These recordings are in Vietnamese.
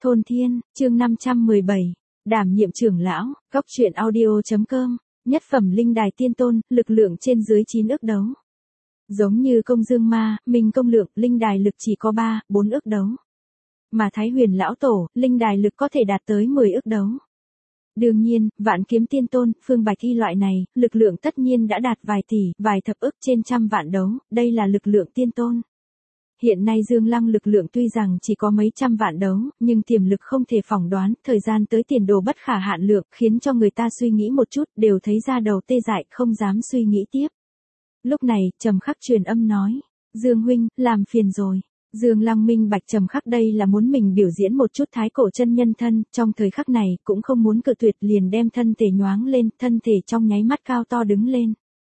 Thôn Thiên, chương 517, đảm nhiệm trưởng lão, góc truyện audio.com, nhất phẩm linh đài tiên tôn, lực lượng trên dưới 9 ức đấu. Giống như công dương ma, mình công lượng, linh đài lực chỉ có 3, 4 ức đấu. Mà Thái Huyền lão tổ, linh đài lực có thể đạt tới 10 ức đấu. Đương nhiên, vạn kiếm tiên tôn, Phương Bạch Y loại này, lực lượng tất nhiên đã đạt vài tỷ, vài thập ức trên trăm vạn đấu, đây là lực lượng tiên tôn. Hiện nay Dương Lăng lực lượng tuy rằng chỉ có mấy trăm vạn đấu, nhưng tiềm lực không thể phỏng đoán, thời gian tới tiền đồ bất khả hạn lượng, khiến cho người ta suy nghĩ một chút, đều thấy ra đầu tê dại, không dám suy nghĩ tiếp. Lúc này, Trầm Khắc truyền âm nói, Dương huynh, làm phiền rồi. Dương Lăng minh bạch Trầm Khắc đây là muốn mình biểu diễn một chút thái cổ chân nhân thân, trong thời khắc này, cũng không muốn cự tuyệt liền đem thân thể nhoáng lên, thân thể trong nháy mắt cao to đứng lên.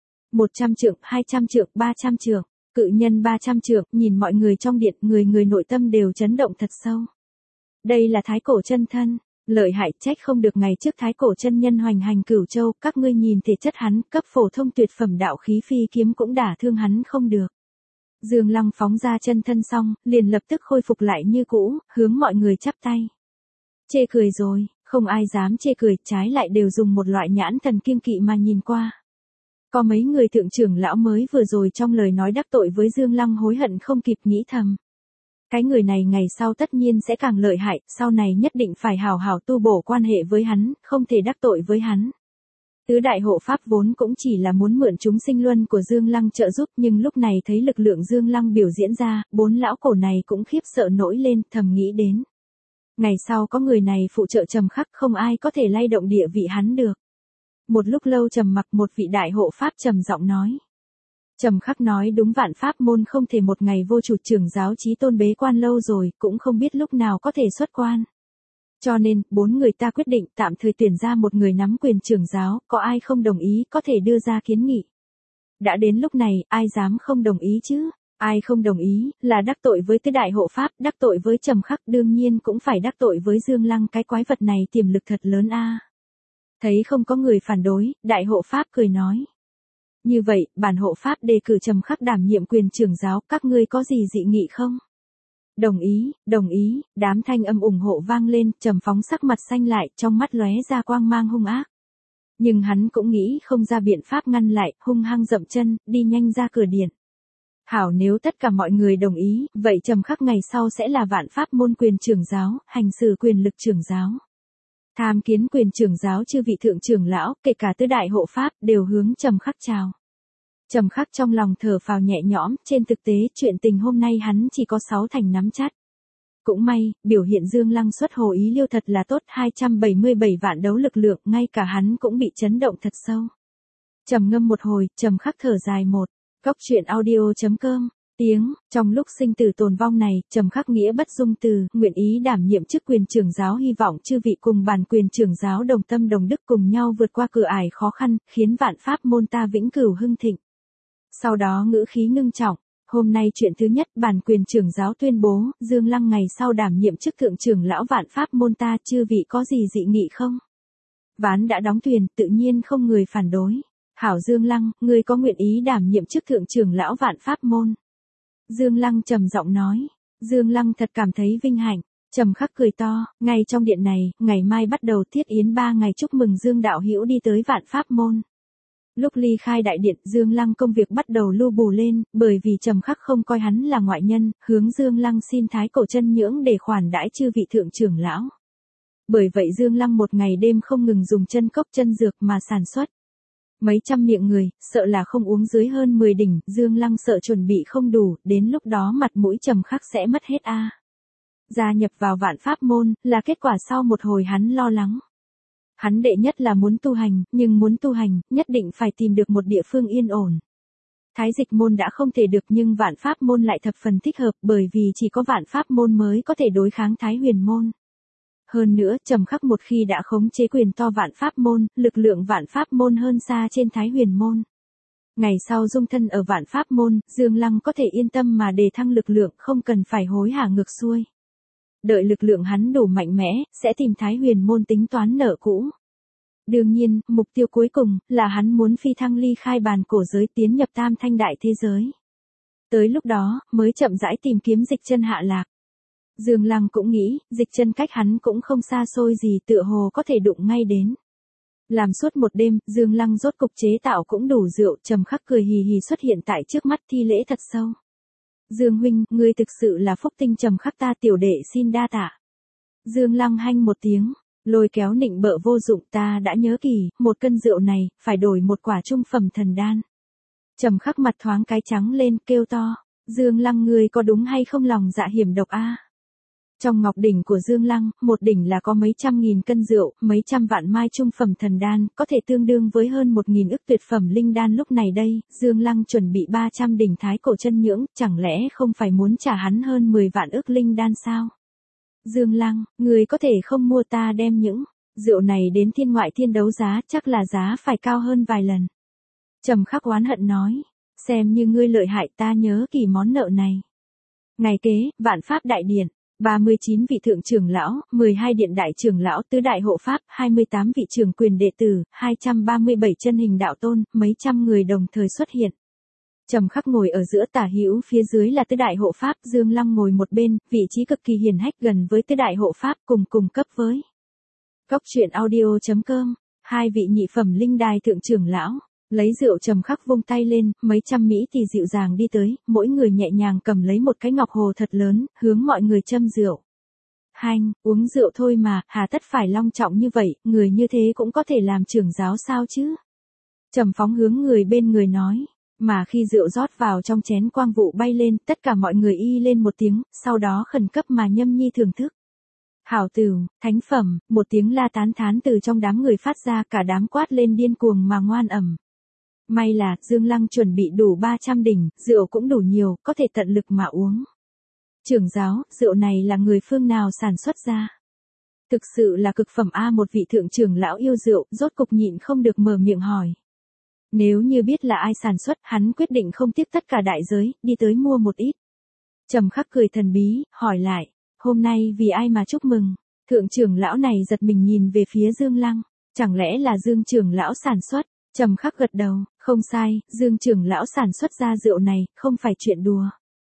100 trượng, 200 trượng, 300 trượng. Cự nhân 300 trượng, nhìn mọi người trong điện, người nội tâm đều chấn động thật sâu. Đây là thái cổ chân thân, lợi hại, trách không được ngày trước thái cổ chân nhân hoành hành Cửu Châu, các ngươi nhìn thể chất hắn, cấp phổ thông tuyệt phẩm đạo khí phi kiếm cũng đả thương hắn không được. Dương Lăng phóng ra chân thân xong, liền lập tức khôi phục lại như cũ, hướng mọi người chắp tay. Chê cười rồi, không ai dám chê cười, trái lại đều dùng một loại nhãn thần kiêng kỵ mà nhìn qua. Có mấy người thượng trưởng lão mới vừa rồi trong lời nói đắc tội với Dương Lăng hối hận không kịp nghĩ thầm. Cái người này ngày sau tất nhiên sẽ càng lợi hại, sau này nhất định phải hảo hảo tu bổ quan hệ với hắn, không thể đắc tội với hắn. Tứ đại hộ pháp vốn cũng chỉ là muốn mượn chúng sinh luân của Dương Lăng trợ giúp, nhưng lúc này thấy lực lượng Dương Lăng biểu diễn ra, bốn lão cổ này cũng khiếp sợ nổi lên, thầm nghĩ đến. Ngày sau có người này phụ trợ Trầm Khắc, không ai có thể lay động địa vị hắn được. Một lúc lâu trầm mặc, một vị đại hộ pháp trầm giọng nói. Trầm Khắc nói đúng, vạn pháp môn không thể một ngày vô chủ, trưởng giáo chí tôn bế quan lâu rồi, cũng không biết lúc nào có thể xuất quan. Cho nên, bốn người ta quyết định tạm thời tuyển ra một người nắm quyền trưởng giáo, có ai không đồng ý có thể đưa ra kiến nghị. Đã đến lúc này, ai dám không đồng ý chứ? Ai không đồng ý, là đắc tội với tứ đại hộ pháp, đắc tội với Trầm Khắc, đương nhiên cũng phải đắc tội với Dương Lăng, cái quái vật này tiềm lực thật lớn a. Thấy không có người phản đối, đại hộ pháp cười nói. Như vậy, bản hộ pháp đề cử Trầm Khắc đảm nhiệm quyền trưởng giáo, các ngươi có gì dị nghị không? Đồng ý, đám thanh âm ủng hộ vang lên, Trầm Phóng sắc mặt xanh lại, trong mắt lóe ra quang mang hung ác. Nhưng hắn cũng nghĩ không ra biện pháp ngăn lại, hung hăng dậm chân, đi nhanh ra cửa điện. Hảo, nếu tất cả mọi người đồng ý, vậy Trầm Khắc ngày sau sẽ là vạn pháp môn quyền trưởng giáo, hành xử quyền lực trưởng giáo. Tham kiến quyền trưởng giáo chư vị thượng trưởng lão, kể cả tứ đại hộ pháp, đều hướng Trầm Khắc chào. Trầm Khắc trong lòng thở phào nhẹ nhõm, trên thực tế, chuyện tình hôm nay hắn chỉ có 6 thành nắm chắc. Cũng may, biểu hiện Dương Lăng xuất hồ ý liêu thật là tốt, 277 vạn đấu lực lượng, ngay cả hắn cũng bị chấn động thật sâu. Trầm ngâm một hồi, Trầm Khắc thở dài một, góc truyện audio.com. Trong lúc sinh tử tồn vong này, Trầm Khắc nghĩa bất dung từ, nguyện ý đảm nhiệm chức quyền trưởng giáo, hy vọng chư vị cùng bản quyền trưởng giáo đồng tâm đồng đức cùng nhau vượt qua cửa ải khó khăn, khiến vạn pháp môn ta vĩnh cửu hưng thịnh. Sau đó ngữ khí ngưng trọng, hôm nay chuyện thứ nhất, bản quyền trưởng giáo tuyên bố, Dương Lăng ngày sau đảm nhiệm chức thượng trưởng lão vạn pháp môn ta, chư vị có gì dị nghị không? Ván đã đóng thuyền, tự nhiên không người phản đối. Hảo Dương Lăng, ngươi có nguyện ý đảm nhiệm chức thượng trưởng lão vạn pháp môn? Dương Lăng trầm giọng nói. Dương Lăng thật cảm thấy vinh hạnh. Trầm Khắc cười to, ngay trong điện này, ngày mai bắt đầu thiết yến 3 ngày chúc mừng Dương đạo hữu đi tới vạn pháp môn. Lúc ly khai đại điện, Dương Lăng công việc bắt đầu lu bù lên, bởi vì Trầm Khắc không coi hắn là ngoại nhân, hướng Dương Lăng xin thái cổ chân nhưỡng để khoản đãi chư vị thượng trưởng lão. Bởi vậy Dương Lăng một ngày đêm không ngừng dùng chân cốc chân dược mà sản xuất. Mấy trăm miệng người, sợ là không uống dưới hơn 10 đỉnh, Dương Lăng sợ chuẩn bị không đủ, đến lúc đó mặt mũi Trầm Khắc sẽ mất hết a. Gia nhập vào vạn pháp môn, là kết quả sau một hồi hắn lo lắng. Hắn đệ nhất là muốn tu hành, nhưng muốn tu hành, nhất định phải tìm được một địa phương yên ổn. Thái dịch môn đã không thể được nhưng vạn pháp môn lại thập phần thích hợp, bởi vì chỉ có vạn pháp môn mới có thể đối kháng Thái huyền môn. Hơn nữa, Trầm Khắc một khi đã khống chế quyền to vạn pháp môn, lực lượng vạn pháp môn hơn xa trên Thái huyền môn. Ngày sau dung thân ở vạn pháp môn, Dương Lăng có thể yên tâm mà đề thăng lực lượng, không cần phải hối hả ngược xuôi. Đợi lực lượng hắn đủ mạnh mẽ, sẽ tìm Thái huyền môn tính toán nợ cũ. Đương nhiên, mục tiêu cuối cùng, là hắn muốn phi thăng ly khai bàn cổ giới tiến nhập tam thanh đại thế giới. Tới lúc đó, mới chậm rãi tìm kiếm dịch chân hạ lạc. Dương Lăng cũng nghĩ, Dịch Chân cách hắn cũng không xa xôi gì, tựa hồ có thể đụng ngay đến. Làm suốt một đêm, Dương Lăng rốt cục chế tạo cũng đủ rượu, Trầm Khắc cười hì hì xuất hiện tại trước mắt, thi lễ thật sâu. Dương huynh, ngươi thực sự là phúc tinh. Trầm Khắc ta tiểu đệ xin đa tạ. Dương Lăng hanh một tiếng, lôi kéo nịnh bợ vô dụng, ta đã nhớ kỳ, 1 cân rượu này, phải đổi 1 quả trung phẩm thần đan. Trầm Khắc mặt thoáng cái trắng lên, kêu to, Dương Lăng ngươi có đúng hay không lòng dạ hiểm độc a? Trong ngọc đỉnh của Dương Lăng, 1 đỉnh là có mấy trăm nghìn cân rượu, mấy trăm vạn mai trung phẩm thần đan, có thể tương đương với hơn 1.000 ức tuyệt phẩm linh đan. Lúc này đây, Dương Lăng chuẩn bị 300 đỉnh thái cổ chân nhưỡng, chẳng lẽ không phải muốn trả hắn hơn 10 vạn ức linh đan sao? Dương Lăng, người có thể không mua ta đem những rượu này đến thiên ngoại thiên đấu giá, chắc là giá phải cao hơn vài lần. Trầm Khắc oán hận nói, xem như ngươi lợi hại, ta nhớ kỳ món nợ này. Ngày kế, Vạn Pháp Đại Điện, 39 vị thượng trưởng lão, 12 điện đại trưởng lão, tứ đại hộ pháp, 28 vị trưởng quyền đệ tử, 237 chân hình đạo tôn, mấy trăm người đồng thời xuất hiện. Trầm Khắc ngồi ở giữa, tả hữu phía dưới là tứ đại hộ pháp, Dương Lăng ngồi một bên, vị trí cực kỳ hiển hách gần với tứ đại hộ pháp, cùng cấp với. Cốc truyện audio.com, 2 vị nhị phẩm linh đài thượng trưởng lão, lấy rượu. Trầm Khắc vung tay lên, mấy trăm mỹ tỷ dịu dàng đi tới, mỗi người nhẹ nhàng cầm lấy một cái ngọc hồ thật lớn, hướng mọi người châm rượu. Hanh, uống rượu thôi mà, hà tất phải long trọng như vậy, người như thế cũng có thể làm trưởng giáo sao chứ? Trầm Phóng hướng người bên người nói. Mà khi rượu rót vào trong chén, quang vụ bay lên, tất cả mọi người y lên một tiếng, sau đó khẩn cấp mà nhâm nhi thưởng thức. Hảo tửu, thánh phẩm, một tiếng la tán thán từ trong đám người phát ra, cả đám quát lên điên cuồng mà ngoan ầm. May là, Dương Lăng chuẩn bị đủ 300 đỉnh, rượu cũng đủ nhiều, có thể tận lực mà uống. Trưởng giáo, rượu này là người phương nào sản xuất ra? Thực sự là cực phẩm a. Một vị thượng trưởng lão yêu rượu, rốt cục nhịn không được mở miệng hỏi. Nếu như biết là ai sản xuất, hắn quyết định không tiếc tất cả đại giới, đi tới mua một ít. Trầm Khắc cười thần bí, hỏi lại, hôm nay vì ai mà chúc mừng? Thượng trưởng lão này giật mình nhìn về phía Dương Lăng, chẳng lẽ là Dương trưởng lão sản xuất? Trầm Khắc gật đầu, không sai, Dương trưởng lão sản xuất ra rượu này, không phải chuyện đùa.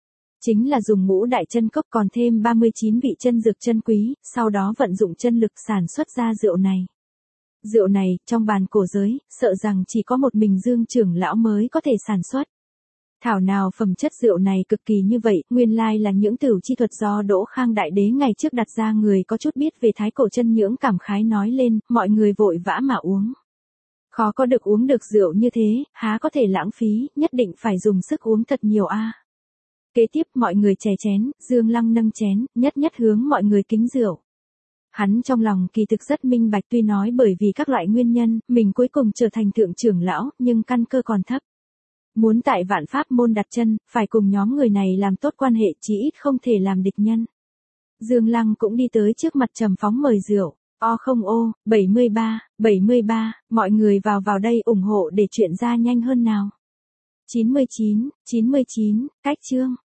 Chính là dùng ngũ đại chân cốc còn thêm 39 vị chân dược chân quý, sau đó vận dụng chân lực sản xuất ra rượu này. Rượu này, trong bàn cổ giới, sợ rằng chỉ có một mình Dương trưởng lão mới có thể sản xuất. Thảo nào phẩm chất rượu này cực kỳ như vậy, nguyên lai là những tửu chi thuật do Đỗ Khang Đại Đế ngày trước đặt ra. Người có chút biết về thái cổ chân nhưỡng cảm khái nói lên, mọi người vội vã mà uống. Khó có được uống được rượu như thế, há có thể lãng phí, nhất định phải dùng sức uống thật nhiều a. Kế tiếp mọi người chè chén, Dương Lăng nâng chén, nhất nhất hướng mọi người kính rượu. Hắn trong lòng kỳ thực rất minh bạch, tuy nói bởi vì các loại nguyên nhân, mình cuối cùng trở thành thượng trưởng lão, nhưng căn cơ còn thấp. Muốn tại Vạn Pháp môn đặt chân, phải cùng nhóm người này làm tốt quan hệ, chí ít không thể làm địch nhân. Dương Lăng cũng đi tới trước mặt Trầm Phóng mời rượu. O không ô, 73, mọi người vào đây ủng hộ để chuyện ra nhanh hơn nào. 99, cách chương.